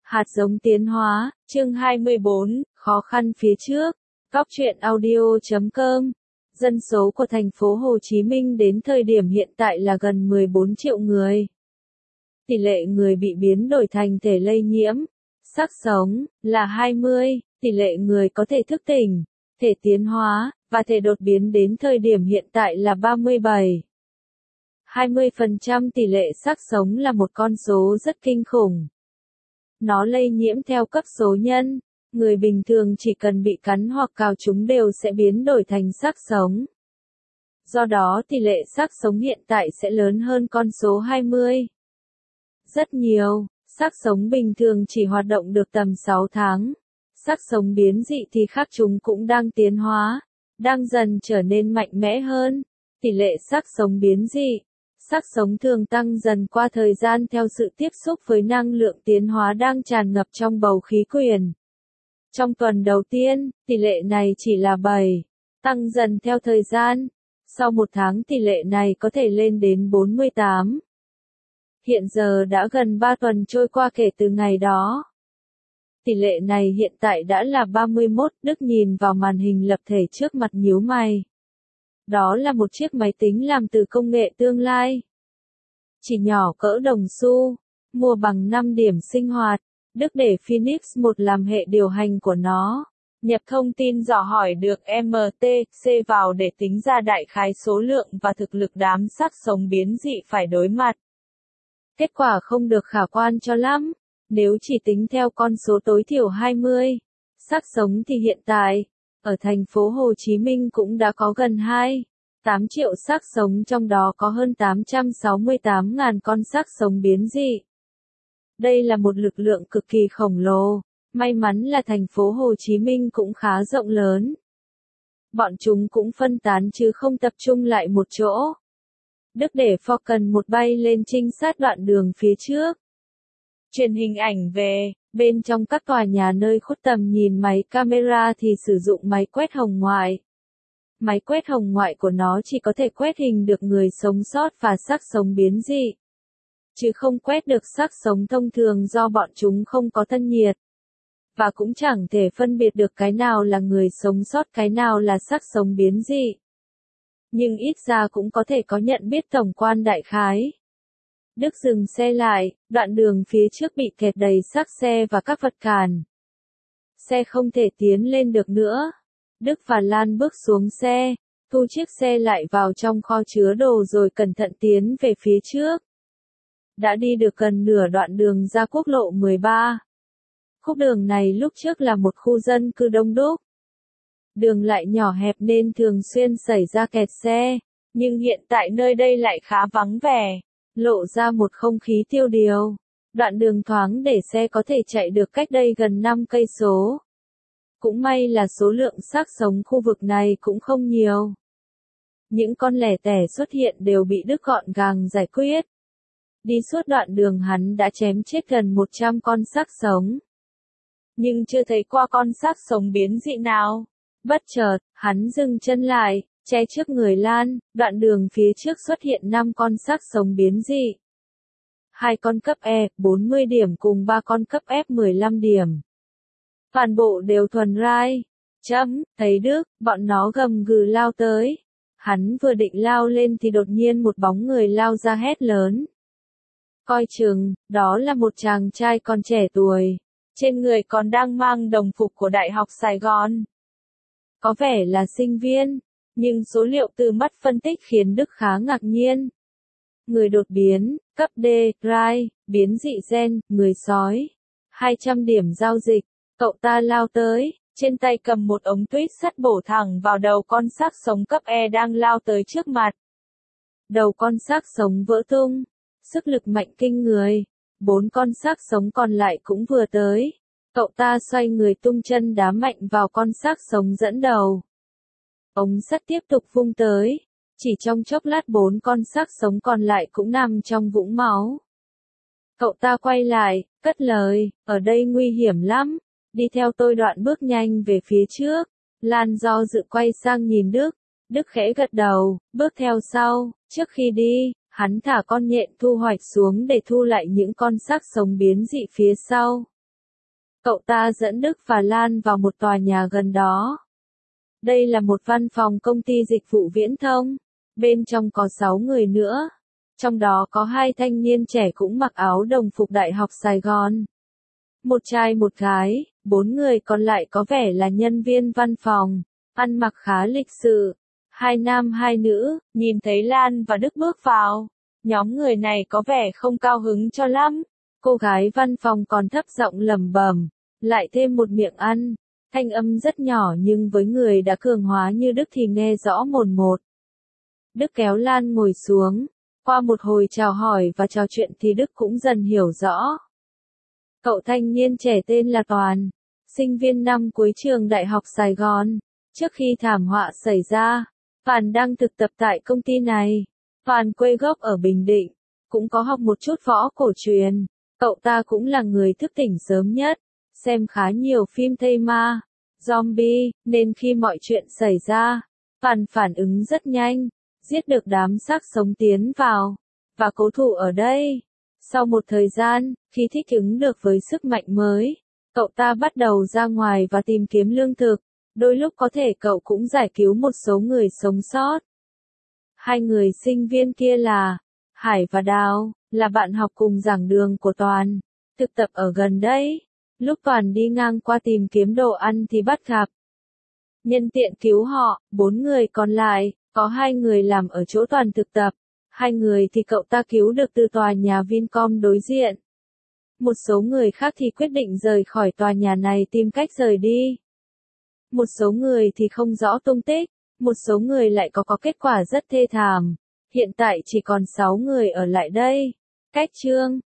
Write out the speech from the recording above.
Hạt giống tiến hóa, chương 24, khó khăn phía trước. Góc truyện audio.com. Dân số của thành phố Hồ Chí Minh đến thời điểm hiện tại là gần 14 triệu người. Tỷ lệ người bị biến đổi thành thể lây nhiễm, xác sống, là 20, tỷ lệ người có thể thức tỉnh, thể tiến hóa, và thể đột biến đến thời điểm hiện tại là 37. 20% tỷ lệ xác sống là một con số rất kinh khủng. Nó lây nhiễm theo cấp số nhân, người bình thường chỉ cần bị cắn hoặc cào chúng đều sẽ biến đổi thành xác sống. Do đó tỷ lệ xác sống hiện tại sẽ lớn hơn con số 20. Rất nhiều, xác sống bình thường chỉ hoạt động được tầm 6 tháng. Xác sống biến dị thì khác, chúng cũng đang tiến hóa, đang dần trở nên mạnh mẽ hơn. Tỷ lệ xác sống biến dị, xác sống thường tăng dần qua thời gian theo sự tiếp xúc với năng lượng tiến hóa đang tràn ngập trong bầu khí quyển. Trong tuần đầu tiên, tỷ lệ này chỉ là 7, tăng dần theo thời gian. Sau một tháng tỷ lệ này có thể lên đến 48. Hiện giờ đã gần 3 tuần trôi qua kể từ ngày đó. Tỷ lệ này hiện tại đã là 31, Đức nhìn vào màn hình lập thể trước mặt nhíu mày. Đó là một chiếc máy tính làm từ công nghệ tương lai. Chỉ nhỏ cỡ đồng xu, mua bằng 5 điểm sinh hoạt. Đức để Phoenix 1 làm hệ điều hành của nó. Nhập thông tin dò hỏi được MTC vào để tính ra đại khái số lượng và thực lực đám xác sống biến dị phải đối mặt. Kết quả không được khả quan cho lắm. Nếu chỉ tính theo con số tối thiểu 20 xác sống thì hiện tại, ở thành phố Hồ Chí Minh cũng đã có gần 2,8 triệu xác sống, trong đó có hơn 868.000 con xác sống biến dị. Đây là một lực lượng cực kỳ khổng lồ, may mắn là thành phố Hồ Chí Minh cũng khá rộng lớn. Bọn chúng cũng phân tán chứ không tập trung lại một chỗ. Đức để Falcon 1 bay lên trinh sát đoạn đường phía trước. Truyền hình ảnh về, bên trong các tòa nhà nơi khuất tầm nhìn máy camera thì sử dụng máy quét hồng ngoại. Máy quét hồng ngoại của nó chỉ có thể quét hình được người sống sót và xác sống biến dị, chứ không quét được xác sống thông thường do bọn chúng không có thân nhiệt. Và cũng chẳng thể phân biệt được cái nào là người sống sót cái nào là xác sống biến dị. Nhưng ít ra cũng có thể có nhận biết tổng quan đại khái. Đức dừng xe lại, đoạn đường phía trước bị kẹt đầy xác xe và các vật cản. Xe không thể tiến lên được nữa. Đức và Lan bước xuống xe, thu chiếc xe lại vào trong kho chứa đồ rồi cẩn thận tiến về phía trước. Đã đi được gần nửa đoạn đường ra quốc lộ 13. Khúc đường này lúc trước là một khu dân cư đông đúc. Đường lại nhỏ hẹp nên thường xuyên xảy ra kẹt xe, nhưng hiện tại nơi đây lại khá vắng vẻ, lộ ra một không khí tiêu điều. Đoạn đường thoáng để xe có thể chạy được cách đây gần 5 cây số. Cũng may là số lượng xác sống khu vực này cũng không nhiều. Những con lẻ tẻ xuất hiện đều bị Đức gọn gàng giải quyết. Đi suốt đoạn đường hắn đã chém chết gần 100 con xác sống. Nhưng chưa thấy qua con xác sống biến dị nào. Bất chợt, hắn dừng chân lại, che trước người Lan, đoạn đường phía trước xuất hiện 5 con xác sống biến dị. 2 con cấp E, 40 điểm cùng 3 con cấp F 15 điểm. Toàn bộ đều thuần rai. Thấy Đức, bọn nó gầm gừ lao tới. Hắn vừa định lao lên thì đột nhiên một bóng người lao ra hét lớn. Coi chừng, đó là một chàng trai còn trẻ tuổi. Trên người còn đang mang đồng phục của Đại học Sài Gòn. Có vẻ là sinh viên, nhưng số liệu từ mắt phân tích khiến Đức khá ngạc nhiên. Người đột biến, cấp D, rai, biến dị gen, người sói. 200 điểm giao dịch, cậu ta lao tới, trên tay cầm một ống tuyết sắt bổ thẳng vào đầu con xác sống cấp E đang lao tới trước mặt. Đầu con xác sống vỡ tung, sức lực mạnh kinh người. 4 con xác sống còn lại cũng vừa tới. Cậu ta xoay người tung chân đá mạnh vào con xác sống dẫn đầu. Ống sắt tiếp tục vung tới. Chỉ trong chốc lát 4 con xác sống còn lại cũng nằm trong vũng máu. Cậu ta quay lại, cất lời, ở đây nguy hiểm lắm. Đi theo tôi, đoạn bước nhanh về phía trước. Lan do dự quay sang nhìn Đức. Đức khẽ gật đầu, bước theo sau. Trước khi đi, hắn thả con nhện thu hoạch xuống để thu lại những con xác sống biến dị phía sau. Cậu ta dẫn Đức và Lan vào một tòa nhà gần đó. Đây là một văn phòng công ty dịch vụ viễn thông. Bên trong có 6 người nữa. Trong đó có 2 thanh niên trẻ cũng mặc áo đồng phục Đại học Sài Gòn. Một trai một gái, 4 người còn lại có vẻ là nhân viên văn phòng, ăn mặc khá lịch sự. 2 nam 2 nữ, nhìn thấy Lan và Đức bước vào. Nhóm người này có vẻ không cao hứng cho lắm. Cô gái văn phòng còn thấp giọng lẩm bẩm, lại thêm một miệng ăn. Thanh âm rất nhỏ nhưng với người đã cường hóa như Đức thì nghe rõ mồn một. Đức kéo Lan ngồi xuống. Qua một hồi chào hỏi và trò chuyện thì Đức cũng dần hiểu rõ. Cậu thanh niên trẻ tên là Toàn, sinh viên năm cuối trường Đại học Sài Gòn. Trước khi thảm họa xảy ra, Toàn đang thực tập tại công ty này. Toàn quê gốc ở Bình Định, cũng có học một chút võ cổ truyền. Cậu ta cũng là người thức tỉnh sớm nhất, xem khá nhiều phim thây ma, zombie, nên khi mọi chuyện xảy ra, Toàn phản ứng rất nhanh, giết được đám xác sống tiến vào, và cố thủ ở đây. Sau một thời gian, khi thích ứng được với sức mạnh mới, cậu ta bắt đầu ra ngoài và tìm kiếm lương thực. Đôi lúc có thể cậu cũng giải cứu một số người sống sót. 2 người sinh viên kia là Hải và Đào, là bạn học cùng giảng đường của Toàn, thực tập ở gần đây. Lúc Toàn đi ngang qua tìm kiếm đồ ăn thì bắt gặp. Nhân tiện cứu họ. 4 người còn lại, có 2 người làm ở chỗ Toàn thực tập. 2 người thì cậu ta cứu được từ tòa nhà Vincom đối diện. Một số người khác thì quyết định rời khỏi tòa nhà này tìm cách rời đi. Một số người thì không rõ tung tích, một số người lại có kết quả rất thê thảm. Hiện tại chỉ còn 6 người ở lại đây. Cách chương